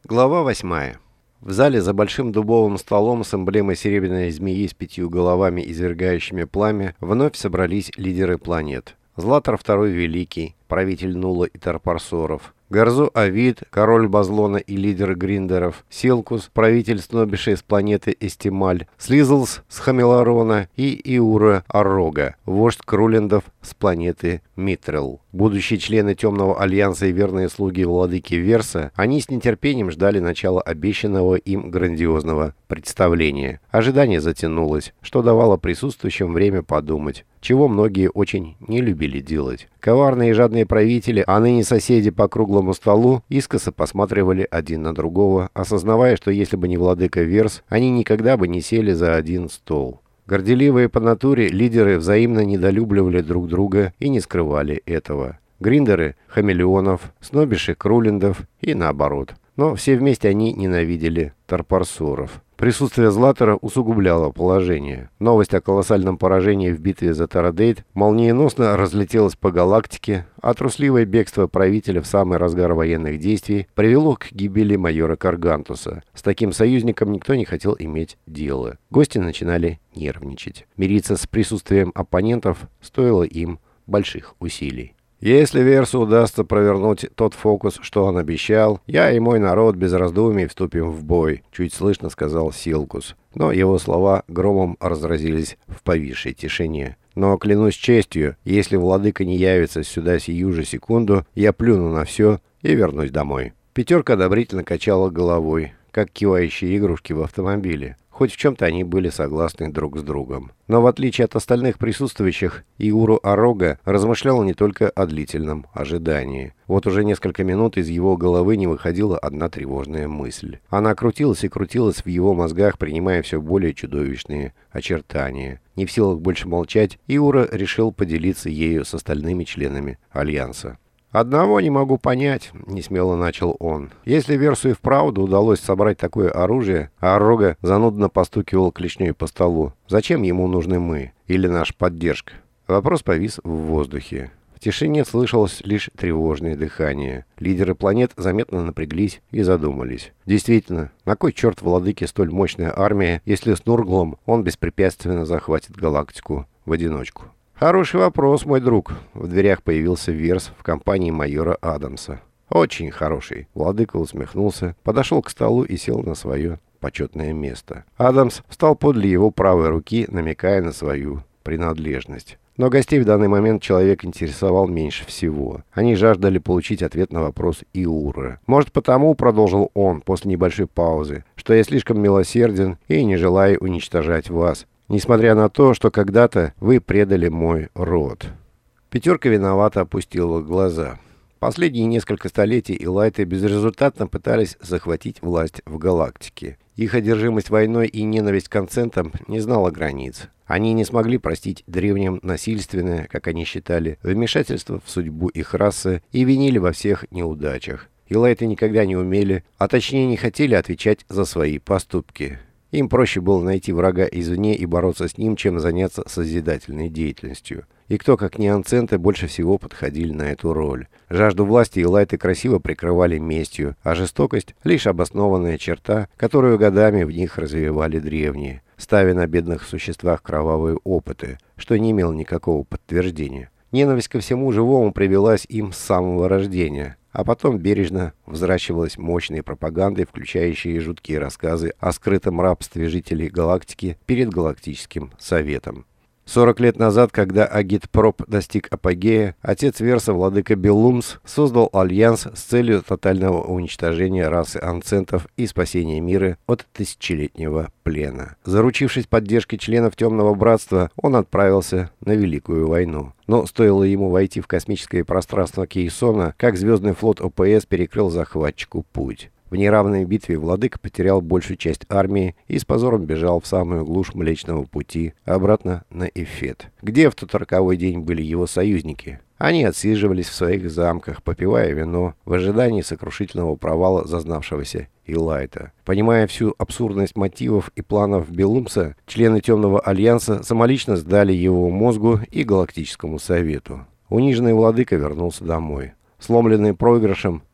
Глава 8. В зале за большим дубовым столом с эмблемой серебряной змеи с 5 головами, извергающими пламя, вновь собрались лидеры планет. Златар II Великий, правитель Нула и Тарпарсоров, Гарзу Авид, король Базлона и лидер Гриндеров, Селкус, правитель Снобишей с планеты Эстималь, Слизлс с Хамеларона и Иура Аррога, вождь Крулендов с планеты Митрел. Будущие члены Темного Альянса и верные слуги владыки Верса, они с нетерпением ждали начала обещанного им грандиозного представления. Ожидание затянулось, что давало присутствующим время подумать, чего многие очень не любили делать. Коварные и жадные правители, а ныне соседи по круглому столу, искоса посматривали один на другого, осознавая, что если бы не владыка Верс, они никогда бы не сели за один стол. Горделивые по натуре лидеры взаимно недолюбливали друг друга и не скрывали этого. Гриндеры – хамелеонов, снобиши – крулендов и наоборот. Но все вместе они ненавидели Тарпарсоров. Присутствие Златара усугубляло положение. Новость о колоссальном поражении в битве за Тарадейт молниеносно разлетелась по галактике, а трусливое бегство правителя в самый разгар военных действий привело к гибели майора Каргантуса. С таким союзником никто не хотел иметь дело. Гости начинали нервничать. Мириться с присутствием оппонентов стоило им больших усилий. «Если Версу удастся провернуть тот фокус, что он обещал, я и мой народ без раздумий вступим в бой», — чуть слышно сказал Силкус. Но его слова громом разразились в повисшей тишине. «Но клянусь честью, если владыка не явится сюда сию же секунду, я плюну на все и вернусь домой». Пятерка одобрительно качала головой, как кивающие игрушки в автомобиле. Хоть в чем-то они были согласны друг с другом. Но в отличие от остальных присутствующих, Иуру Аррога размышлял не только о длительном ожидании. Вот уже несколько минут из его головы не выходила одна тревожная мысль. Она крутилась и крутилась в его мозгах, принимая все более чудовищные очертания. Не в силах больше молчать, Иура решил поделиться ею с остальными членами Альянса. «Одного не могу понять», — несмело начал он. «Если Версу и вправду удалось собрать такое оружие, а Аррога занудно постукивал клешней по столу, зачем ему нужны мы или наша поддержка?» Вопрос повис в воздухе. В тишине слышалось лишь тревожное дыхание. Лидеры планет заметно напряглись и задумались. Действительно, на кой черт владыке столь мощная армия, если с Нурглом он беспрепятственно захватит галактику в одиночку? «Хороший вопрос, мой друг». В дверях появился Верс в компании майора Адамса. «Очень хороший». Владыка усмехнулся, подошел к столу и сел на свое почетное место. Адамс встал подле его правой руки, намекая на свою принадлежность. Но гостей в данный момент человек интересовал меньше всего. Они жаждали получить ответ на вопрос Иура. «Может, потому, — продолжил он после небольшой паузы, — что я слишком милосерден и не желаю уничтожать вас, несмотря на то, что когда-то вы предали мой род». Пятерка виновато опустила глаза. Последние несколько столетий элайты безрезультатно пытались захватить власть в галактике. Их одержимость войной и ненависть к анцентам не знала границ. Они не смогли простить древним насильственное, как они считали, вмешательство в судьбу их расы и винили во всех неудачах. Элайты никогда не умели, а точнее не хотели отвечать за свои поступки. Им проще было найти врага извне и бороться с ним, чем заняться созидательной деятельностью. И кто, как не анценты, больше всего подходили на эту роль. Жажду власти элайты красиво прикрывали местью, а жестокость — лишь обоснованная черта, которую годами в них развивали древние, ставя на бедных существах кровавые опыты, что не имело никакого подтверждения. Ненависть ко всему живому привелась им с самого рождения, а потом бережно взращивалась мощной пропагандой, включающей жуткие рассказы о скрытом рабстве жителей галактики перед Галактическим Советом. 40 лет назад, когда Агитпроп достиг апогея, отец Верса, владыка Беллумс, создал альянс с целью тотального уничтожения расы анцентов и спасения мира от тысячелетнего плена. Заручившись поддержкой членов Темного Братства, он отправился на Великую войну. Но стоило ему войти в космическое пространство Кейсона, как звездный флот ОПС перекрыл захватчику путь. В неравной битве владыка потерял большую часть армии и с позором бежал в самую глушь Млечного Пути, обратно на Эфет. Где в тот роковой день были его союзники? Они отсиживались в своих замках, попивая вино, в ожидании сокрушительного провала зазнавшегося Элайта. Понимая всю абсурдность мотивов и планов Беллумса, члены Темного Альянса самолично сдали его мозгу и Галактическому Совету. Униженный владыка вернулся домой. Сломленный проигрышем,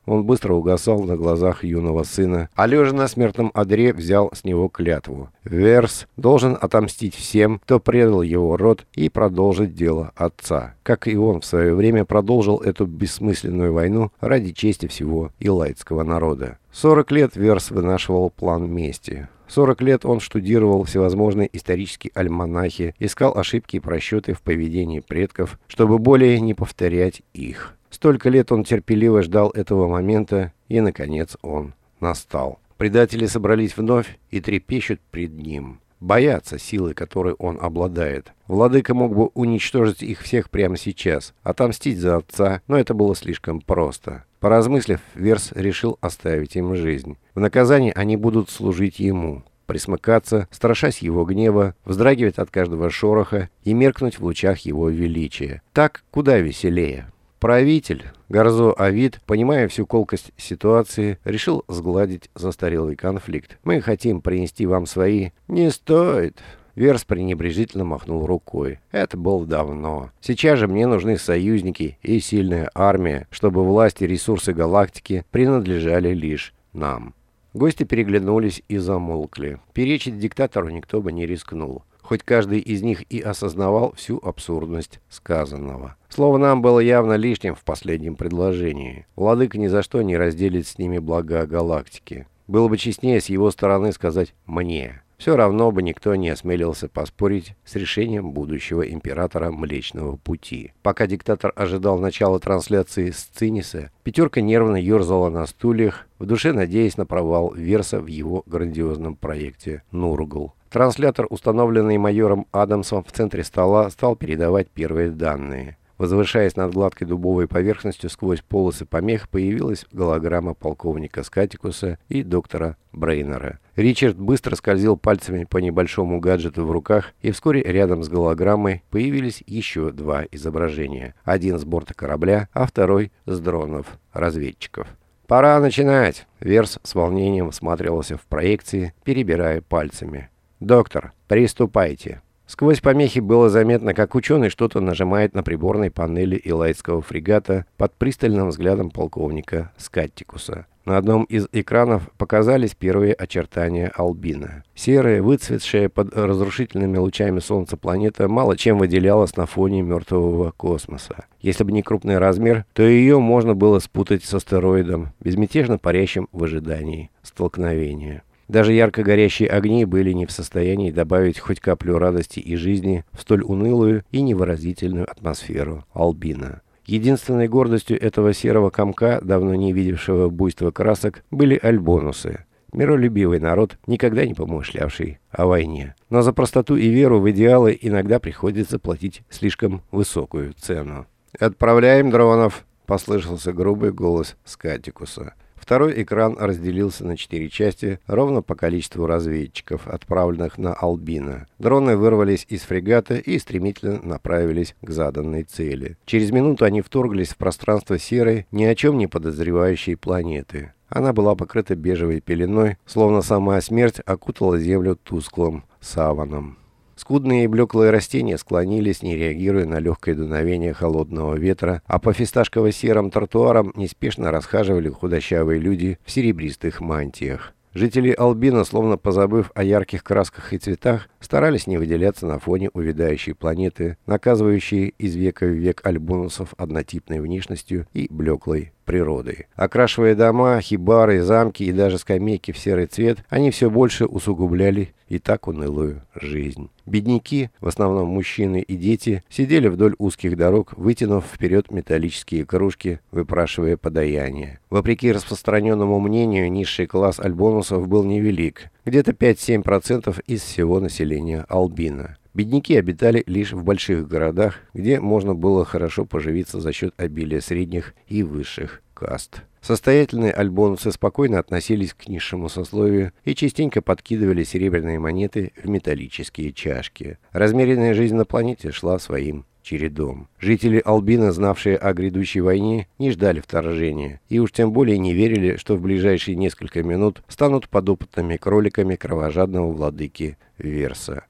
он быстро угасал на глазах юного сына, а лежа на смертном одре взял с него клятву. Верс должен отомстить всем, кто предал его род, и продолжить дело отца, как и он в свое время продолжил эту бессмысленную войну ради чести всего илайтского народа. 40 лет Верс вынашивал план мести. 40 лет он штудировал всевозможные исторические альманахи, искал ошибки и просчеты в поведении предков, чтобы более не повторять их. Столько лет он терпеливо ждал этого момента, и, наконец, он настал. Предатели собрались вновь и трепещут пред ним. Боятся силы, которой он обладает. Владыка мог бы уничтожить их всех прямо сейчас, отомстить за отца, но это было слишком просто. Поразмыслив, Верс решил оставить им жизнь. В наказание они будут служить ему, присмыкаться, страшась его гнева, вздрагивать от каждого шороха и меркнуть в лучах его величия. Так куда веселее. Правитель, Горзо Авид, понимая всю колкость ситуации, решил сгладить застарелый конфликт. «Мы хотим принести вам свои...» «Не стоит!» Верс пренебрежительно махнул рукой. «Это было давно. Сейчас же мне нужны союзники и сильная армия, чтобы власть и ресурсы галактики принадлежали лишь нам». Гости переглянулись и замолкли. Перечить диктатору никто бы не рискнул, хоть каждый из них и осознавал всю абсурдность сказанного. Слово «нам» было явно лишним в последнем предложении. Владыка ни за что не разделит с ними блага галактики. Было бы честнее с его стороны сказать «мне». Все равно бы никто не осмелился поспорить с решением будущего императора Млечного Пути. Пока диктатор ожидал начала трансляции с Циниса, пятерка нервно ерзала на стульях, в душе надеясь на провал Верса в его грандиозном проекте «Нургл». Транслятор, установленный майором Адамсом в центре стола, стал передавать первые данные. Возвышаясь над гладкой дубовой поверхностью сквозь полосы помех, появилась голограмма полковника Скатикуса и доктора Брейнера. Ричард быстро скользил пальцами по небольшому гаджету в руках, и вскоре рядом с голограммой появились еще два изображения. Один с борта корабля, а второй с дронов-разведчиков. «Пора начинать!» Верс с волнением всматривался в проекции, перебирая пальцами. «Доктор, приступайте!» Сквозь помехи было заметно, как ученый что-то нажимает на приборной панели илайтского фрегата под пристальным взглядом полковника Скаттикуса. На одном из экранов показались первые очертания Албина. Серая, выцветшая под разрушительными лучами солнца планета мало чем выделялась на фоне мертвого космоса. Если бы не крупный размер, то ее можно было спутать с астероидом, безмятежно парящим в ожидании столкновения. Даже ярко горящие огни были не в состоянии добавить хоть каплю радости и жизни в столь унылую и невыразительную атмосферу Албина. Единственной гордостью этого серого комка, давно не видевшего буйства красок, были альбонусы. Миролюбивый народ, никогда не помышлявший о войне. Но за простоту и веру в идеалы иногда приходится платить слишком высокую цену. «Отправляем дронов!» — послышался грубый голос Скаттикуса. Второй экран разделился на 4 части, ровно по количеству разведчиков, отправленных на Албина. Дроны вырвались из фрегата и стремительно направились к заданной цели. Через минуту они вторглись в пространство серой, ни о чем не подозревающей планеты. Она была покрыта бежевой пеленой, словно сама смерть окутала Землю тусклым саваном. Скудные и блеклые растения склонились, не реагируя на легкое дуновение холодного ветра, а по фисташково-серым тротуарам неспешно расхаживали худощавые люди в серебристых мантиях. Жители Албина, словно позабыв о ярких красках и цветах, старались не выделяться на фоне увядающей планеты, наказывающей из века в век альбонусов однотипной внешностью и блеклой природой. Окрашивая дома, хибары, замки и даже скамейки в серый цвет, они все больше усугубляли и так унылую жизнь. Бедняки, в основном мужчины и дети, сидели вдоль узких дорог, вытянув вперед металлические кружки, выпрашивая подаяние. Вопреки распространенному мнению, низший класс альбонусов был невелик, где-то 5-7% из всего населения Албина. Бедняки обитали лишь в больших городах, где можно было хорошо поживиться за счет обилия средних и высших каст. Состоятельные альбонусы спокойно относились к низшему сословию и частенько подкидывали серебряные монеты в металлические чашки. Размеренная жизнь на планете шла своим чередом. Жители Албина, знавшие о грядущей войне, не ждали вторжения и уж тем более не верили, что в ближайшие несколько минут станут подопытными кроликами кровожадного владыки Верса.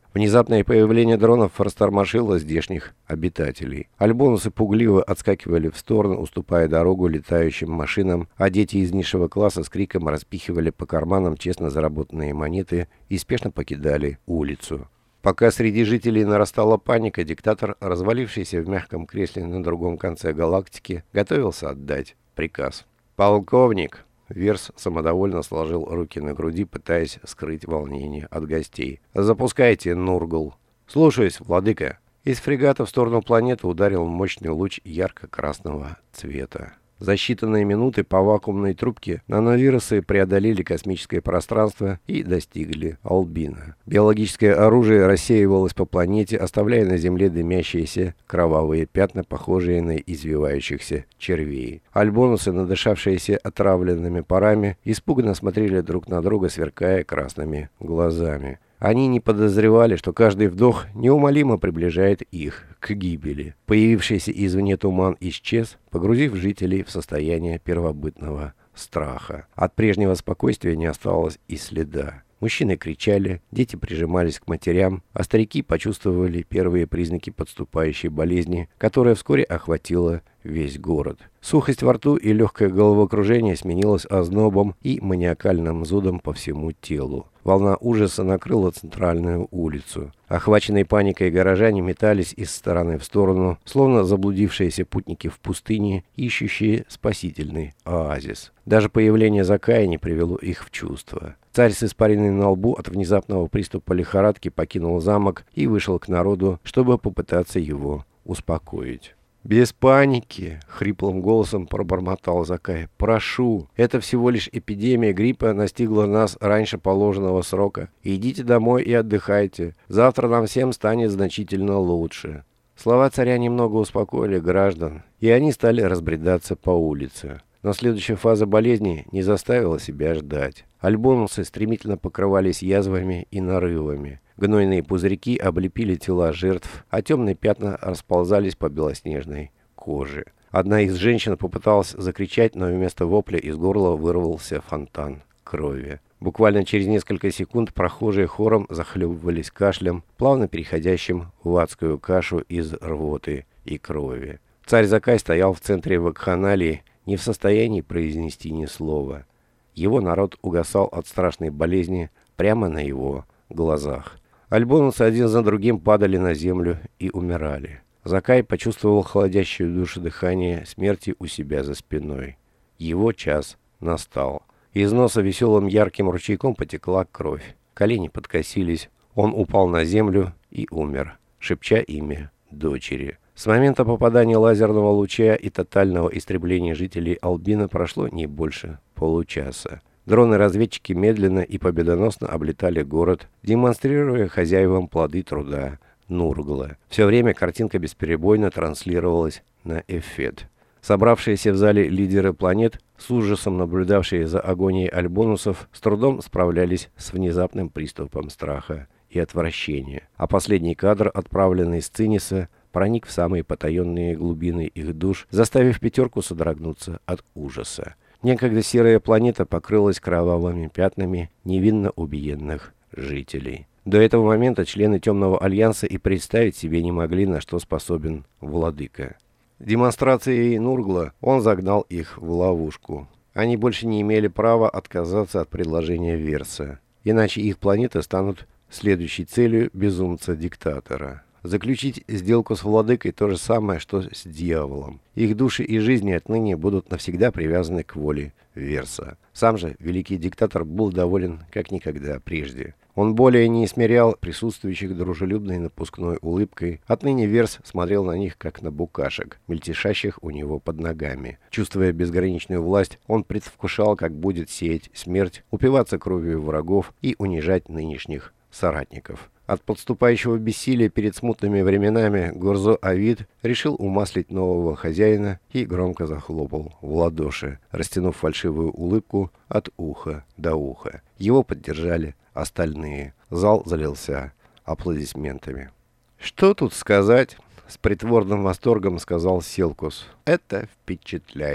Внезапное появление дронов растормошило здешних обитателей. Альбонусы пугливо отскакивали в сторону, уступая дорогу летающим машинам, а дети из низшего класса с криком распихивали по карманам честно заработанные монеты и спешно покидали улицу. Пока среди жителей нарастала паника, диктатор, развалившийся в мягком кресле на другом конце галактики, готовился отдать приказ. «Полковник!» Верс самодовольно сложил руки на груди, пытаясь скрыть волнение от гостей. «Запускайте, Нургл!» «Слушаюсь, владыка!» Из фрегата в сторону планеты ударил мощный луч ярко-красного цвета. За считанные минуты по вакуумной трубке нановирусы преодолели космическое пространство и достигли Албина. Биологическое оружие рассеивалось по планете, оставляя на Земле дымящиеся кровавые пятна, похожие на извивающихся червей. Альбонусы, надышавшиеся отравленными парами, испуганно смотрели друг на друга, сверкая красными глазами. Они не подозревали, что каждый вдох неумолимо приближает их к гибели. Появившийся извне туман исчез, погрузив жителей в состояние первобытного страха. От прежнего спокойствия не осталось и следа. Мужчины кричали, дети прижимались к матерям, а старики почувствовали первые признаки подступающей болезни, которая вскоре охватила весь город. Сухость во рту и легкое головокружение сменилось ознобом и маниакальным зудом по всему телу. Волна ужаса накрыла центральную улицу. Охваченные паникой горожане метались из стороны в сторону, словно заблудившиеся путники в пустыне, ищущие спасительный оазис. Даже появление Закая не привело их в чувство. Царь с испариной на лбу от внезапного приступа лихорадки покинул замок и вышел к народу, чтобы попытаться его успокоить. «Без паники!» — хриплым голосом пробормотал Закай. «Прошу, это всего лишь эпидемия гриппа настигла нас раньше положенного срока. Идите домой и отдыхайте. Завтра нам всем станет значительно лучше». Слова царя немного успокоили граждан, и они стали разбредаться по улице. Но следующая фаза болезни не заставила себя ждать. Альбонусы стремительно покрывались язвами и нарывами. Гнойные пузырьки облепили тела жертв, а темные пятна расползались по белоснежной коже. Одна из женщин попыталась закричать, но вместо вопля из горла вырвался фонтан крови. Буквально через несколько секунд прохожие хором захлебывались кашлем, плавно переходящим в адскую кашу из рвоты и крови. Царь Закай стоял в центре вакханалии, не в состоянии произнести ни слова. Его народ угасал от страшной болезни прямо на его глазах. Альбонусы один за другим падали на землю и умирали. Закай почувствовал холодящую душу дыхание смерти у себя за спиной. Его час настал. Из носа веселым ярким ручейком потекла кровь. Колени подкосились. Он упал на землю и умер, шепча имя дочери. С момента попадания лазерного луча и тотального истребления жителей Албина прошло не больше получаса. Дроны-разведчики медленно и победоносно облетали город, демонстрируя хозяевам плоды труда Нургла. Все время картинка бесперебойно транслировалась на Эфет. Собравшиеся в зале лидеры планет, с ужасом наблюдавшие за агонией альбонусов, с трудом справлялись с внезапным приступом страха и отвращения. А последний кадр, отправленный с Циниса, проник в самые потаенные глубины их душ, заставив пятерку содрогнуться от ужаса. Некогда серая планета покрылась кровавыми пятнами невинно убиенных жителей. До этого момента члены Темного Альянса и представить себе не могли, на что способен владыка. Демонстрацией Нургла он загнал их в ловушку. Они больше не имели права отказаться от предложения Верса, иначе их планеты станут следующей целью безумца-диктатора. Заключить сделку с владыкой то же самое, что с дьяволом. Их души и жизни отныне будут навсегда привязаны к воле Верса. Сам же великий диктатор был доволен как никогда прежде. Он более не смирял присутствующих дружелюбной напускной улыбкой. Отныне Верс смотрел на них, как на букашек, мельтешащих у него под ногами. Чувствуя безграничную власть, он предвкушал, как будет сеять смерть, упиваться кровью врагов и унижать нынешних соратников. От подступающего бессилия перед смутными временами Горзо Авид решил умаслить нового хозяина и громко захлопал в ладоши, растянув фальшивую улыбку от уха до уха. Его поддержали остальные. Зал залился аплодисментами. «Что тут сказать?» — с притворным восторгом сказал Селкус. «Это впечатляет».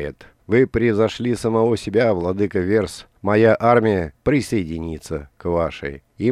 Вы превзошли самого себя, владыка Верс. Моя армия присоединится к вашей. И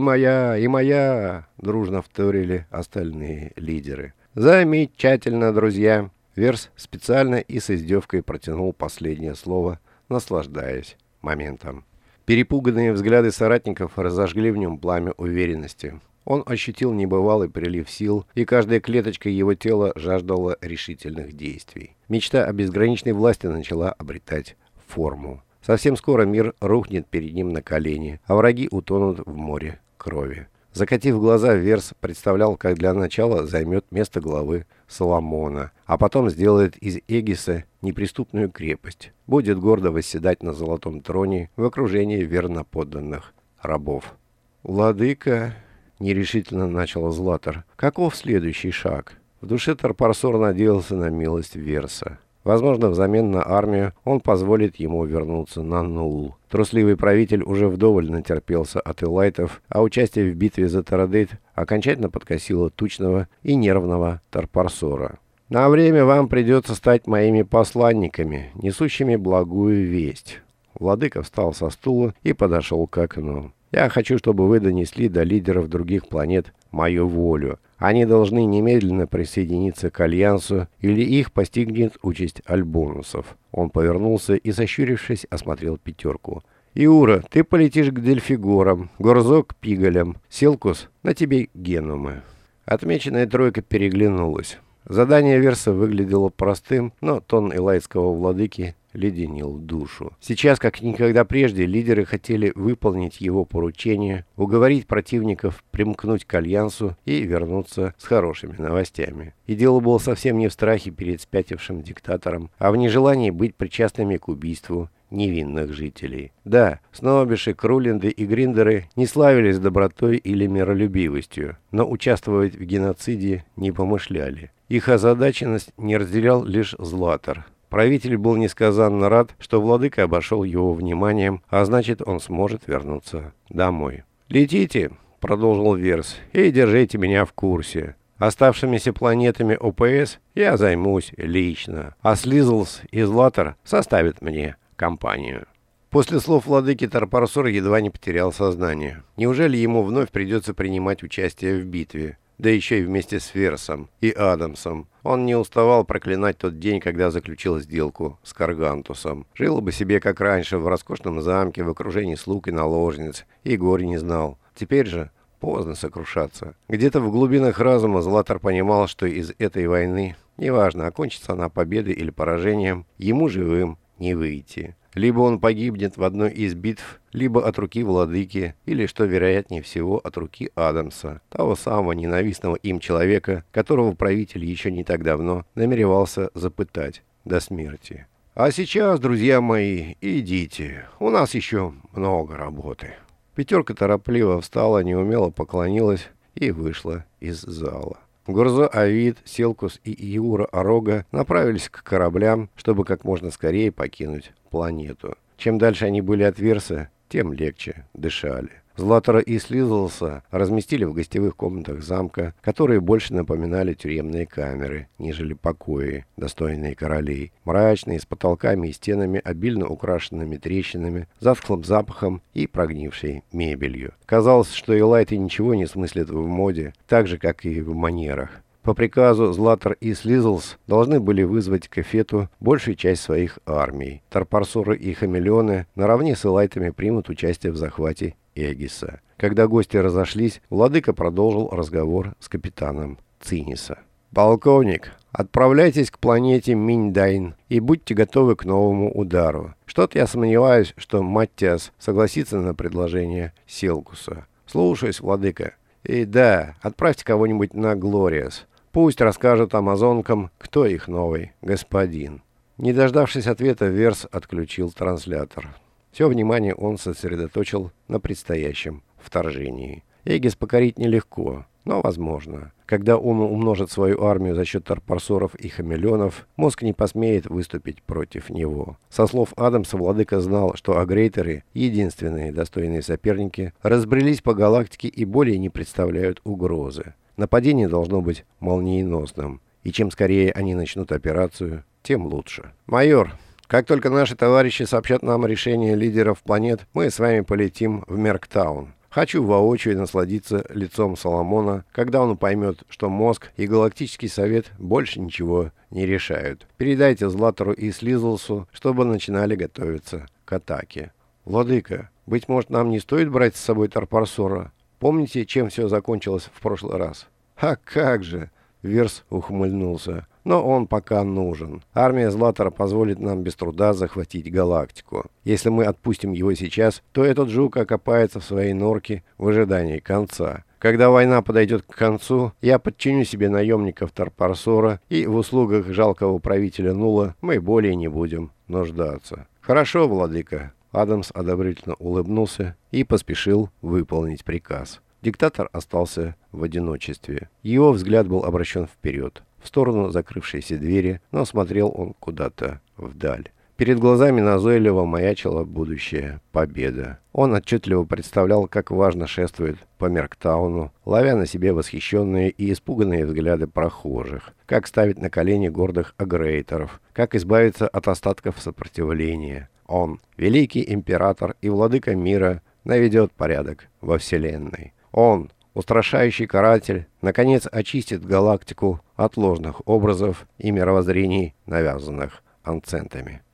моя, дружно вторили остальные лидеры. Замечательно, друзья. Верс специально и с издевкой протянул последнее слово, наслаждаясь моментом. Перепуганные взгляды соратников разожгли в нем пламя уверенности. Он ощутил небывалый прилив сил, и каждая клеточка его тела жаждала решительных действий. Мечта о безграничной власти начала обретать форму. Совсем скоро мир рухнет перед ним на колени, а враги утонут в море крови. Закатив глаза, Верс представлял, как для начала займет место главы Соломона, а потом сделает из Эгиса неприступную крепость, будет гордо восседать на золотом троне в окружении верноподданных рабов. «Владыка», — нерешительно начал Златар, — «каков следующий шаг?» В душе Тарпарсор надеялся на милость Верса. Возможно, взамен на армию он позволит ему вернуться на Нул. Трусливый правитель уже вдоволь натерпелся от элайтов, а участие в битве за Тарадейт окончательно подкосило тучного и нервного Тарпарсора. «На время вам придется стать моими посланниками, несущими благую весть». Владыка встал со стула и подошел к окну. «Я хочу, чтобы вы донесли до лидеров других планет мою волю. Они должны немедленно присоединиться к Альянсу, или их постигнет участь альбонусов». Он повернулся и, сощурившись, осмотрел пятерку. «Иура, ты полетишь к Дельфигорам, Горзо к Пигалям, Селкус, на тебе Генумы». Отмеченная тройка переглянулась. Задание Верса выглядело простым, но тон элайтского владыки леденил душу. Сейчас, как никогда прежде, лидеры хотели выполнить его поручение, уговорить противников примкнуть к Альянсу и вернуться с хорошими новостями. И дело было совсем не в страхе перед спятившим диктатором, а в нежелании быть причастными к убийству невинных жителей. Да, снобиши, крулинды и гриндеры не славились добротой или миролюбивостью, но участвовать в геноциде не помышляли. Их озадаченность не разделял лишь Златар. Правитель был несказанно рад, что владыка обошел его вниманием, а значит, он сможет вернуться домой. «Летите», — продолжил Верс, — «и держите меня в курсе. Оставшимися планетами ОПС я займусь лично, а Слизлс и Златар составят мне компанию». После слов владыки Тарпарсор едва не потерял сознание. Неужели ему вновь придется принимать участие в битве? Да еще и вместе с Версом и Адамсом. Он не уставал проклинать тот день, когда заключил сделку с Каргантусом. Жил бы себе как раньше, в роскошном замке, в окружении слуг и наложниц, и горе не знал. Теперь же поздно сокрушаться. Где-то в глубинах разума Златар понимал, что из этой войны, неважно, окончится она победой или поражением, ему живым не выйти. Либо он погибнет в одной из битв, либо от руки владыки, или, что вероятнее всего, от руки Адамса, того самого ненавистного им человека, которого правитель еще не так давно намеревался запытать до смерти. А сейчас, друзья мои, идите, у нас еще много работы. Пятерка торопливо встала, неумело поклонилась и вышла из зала. Горзо Авид, Селкус и Иура Орога направились к кораблям, чтобы как можно скорее покинуть планету. Чем дальше они были от Верса, тем легче дышали. Златара и Слизлса разместили в гостевых комнатах замка, которые больше напоминали тюремные камеры, нежели покои, достойные королей. Мрачные, с потолками и стенами, обильно украшенными трещинами, затхлым запахом и прогнившей мебелью. Казалось, что элайты ничего не смыслят в моде, так же, как и в манерах. По приказу Златар и Слизлс должны были вызвать к Эфету большую часть своих армий. Тарпарсоры и Хамелеоны наравне с элайтами примут участие в захвате Эгиса. Когда гости разошлись, владыка продолжил разговор с капитаном Циниса. «Полковник, отправляйтесь к планете Миндайн и будьте готовы к новому удару. Что-то я сомневаюсь, что Маттиас согласится на предложение Селкуса». «Слушаюсь, владыка». «И да, отправьте кого-нибудь на Глориас. Пусть расскажут амазонкам, кто их новый господин». Не дождавшись ответа, Верс отключил транслятор. Все внимание он сосредоточил на предстоящем вторжении. Эгис покорить нелегко, но возможно. Когда он умножит свою армию за счет Тарпарсоров и Хамелеонов, мозг не посмеет выступить против него. Со слов Адамса, владыка знал, что агрейтеры, единственные достойные соперники, разбрелись по галактике и более не представляют угрозы. Нападение должно быть молниеносным, и чем скорее они начнут операцию, тем лучше. «Майор, Как только наши товарищи сообщат нам решение лидеров планет, мы с вами полетим в Мерктаун. Хочу воочию насладиться лицом Соломона, когда он поймет, что мозг и Галактический Совет больше ничего не решают. Передайте Златору и Слизлсу, чтобы начинали готовиться к атаке. Владыка, быть может, нам не стоит брать с собой Тарпарсора? Помните, чем все закончилось в прошлый раз? А как же! Верс ухмыльнулся. Но он пока нужен. Армия Златора позволит нам без труда захватить галактику. Если мы отпустим его сейчас, то этот жук окопается в своей норке в ожидании конца. Когда война подойдет к концу, я подчиню себе наемников Тарпарсора, и в услугах жалкого правителя Нула мы более не будем нуждаться. Хорошо, владыка. Адамс одобрительно улыбнулся и поспешил выполнить приказ. Диктатор остался в одиночестве. Его взгляд был обращен вперед, в сторону закрывшейся двери, но смотрел он куда-то вдаль. Перед глазами назойливо маячила будущая победа. Он отчетливо представлял, как важно шествует по Мерктауну, ловя на себе восхищенные и испуганные взгляды прохожих, как ставить на колени гордых агрейторов, как избавиться от остатков сопротивления. Он, великий император и владыка мира, наведет порядок во Вселенной. Он, устрашающий каратель, наконец очистит галактику от ложных образов и мировоззрений, навязанных анцентами.